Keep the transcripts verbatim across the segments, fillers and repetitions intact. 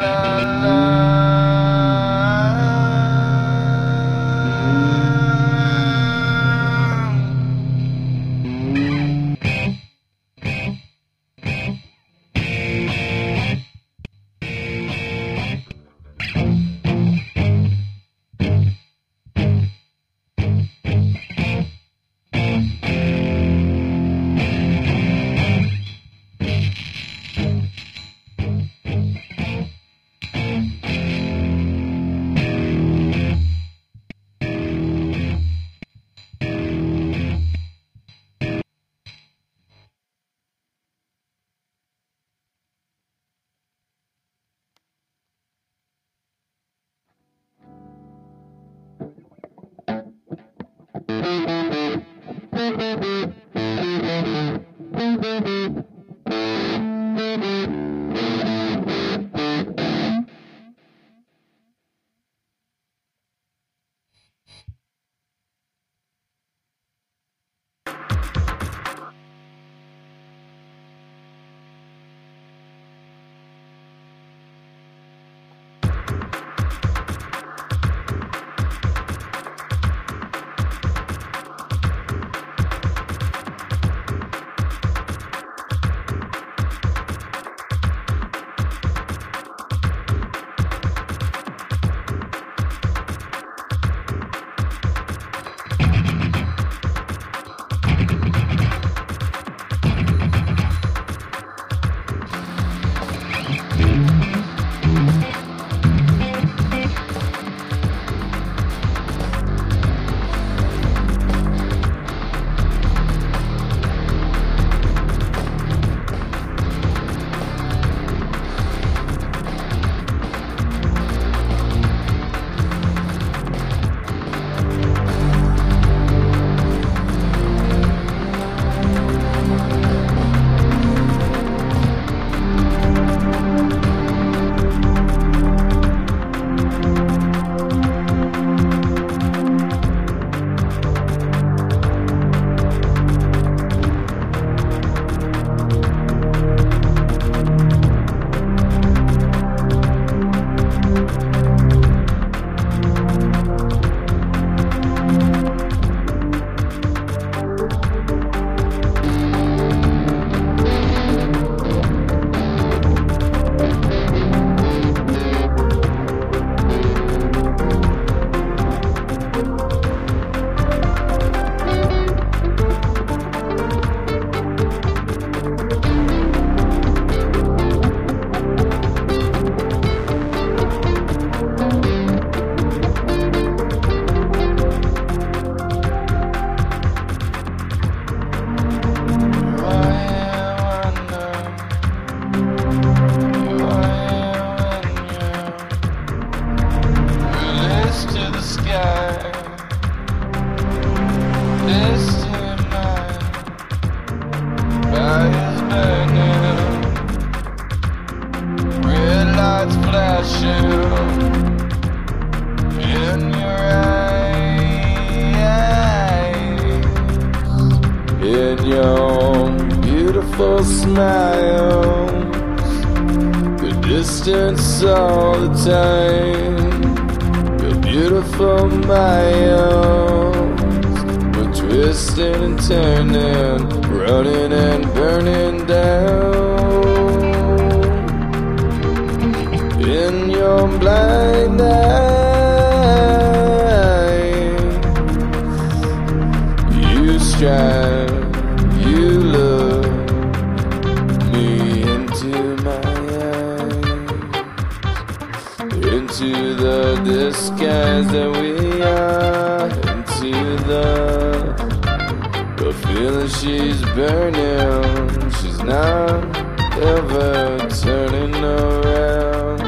distance all the time. You're beautiful miles. We're twisting and turning, running and burning down. In your blind eyes, you strive, you look me into my into the disguise that we are, into the the feeling she's burning. She's not ever turning around.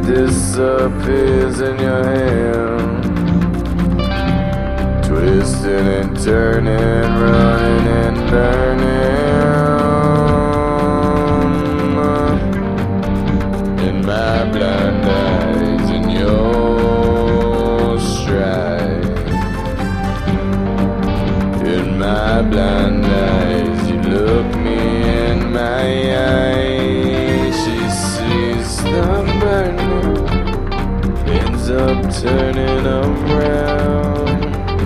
disappears in your hand, twisting and turning, running and burning. In my blind eyes, in your stride. In my blind eyes, you look me in my eyes. She sees the burning, ends up turning around.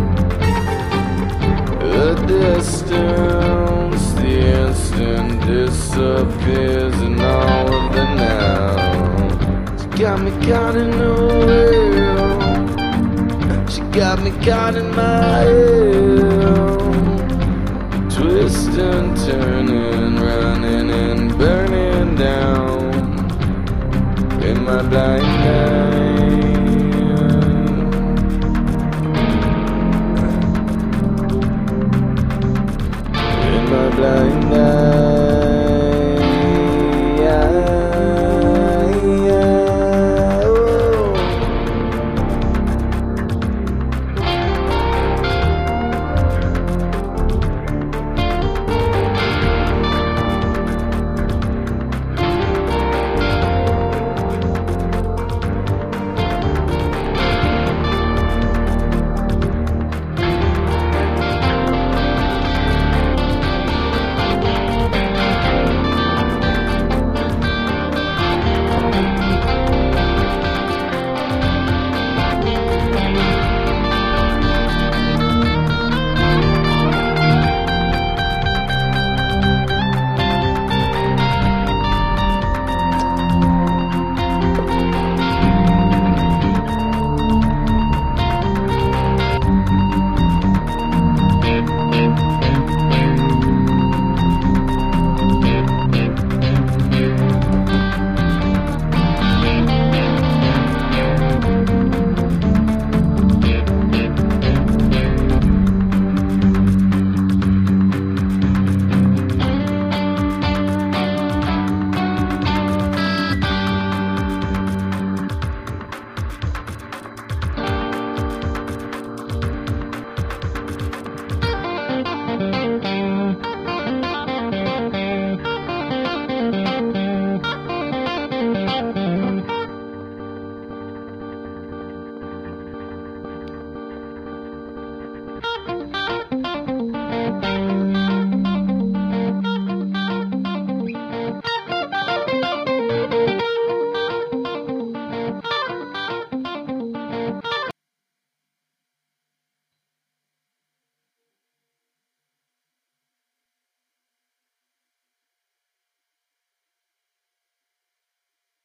The distance, the instant disappears in all of the now. She got me caught in the wheel. She got me caught in my head. Twisting, turning, running and burning down in my blind eye.